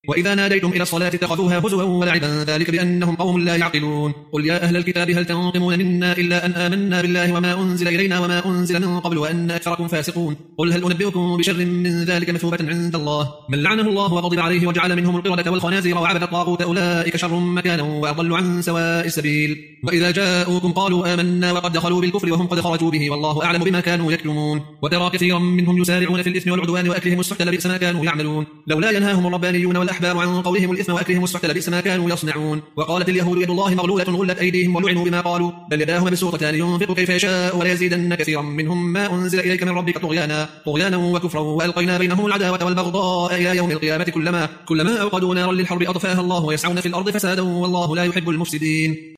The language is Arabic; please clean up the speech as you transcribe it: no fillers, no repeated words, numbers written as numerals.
وإذا ناديتم إلى الصلاة اتخذوها هزوا ولعبا ذلك بأنهم قوم لا يعقلون قل يا أهل الكتاب هل تنقمون منا إلا أن آمنا بالله وما أنزل إلينا وما أنزل من قبل وأن أكثركم فاسقون قل هل أنبئكم بشر من ذلك مثوبة عند الله من لعنه الله وغضب عليه وجعل منهم القردة والخنازير وعبد الطاغوت أولئك شر مكانا وأضل عن سواء السبيل وإذا جاءوكم قالوا آمنا وقد دخلوا بالكفر وهم قد خرجوا به والله أعلم بما كانوا يكتمون وترى كثيرا منهم يسارعون في الإثم والعدوان وأكلهم السحت لبئس ما كانوا يعملون لولا ينهاهم الربانيون والأحبار عن قولهم الإثم وأكلهم السحت لبئس ما كانوا يصنعون وقالت اليهود يد الله مغلولة غلت أيديهم ولعنوا بما قالوا بل يداه مبسوطتان ينفق كيف يشاء وليزيدن كثيرا منهم ما أنزل إليك من ربك طغيانا وكفرا وألقينا بينهم العداوة والبغضاء إلى يوم القيامة كلما أوقدوا نارا للحرب أطفاها الله ويسعون في الأرض فسادا والله لا يحب المفسدين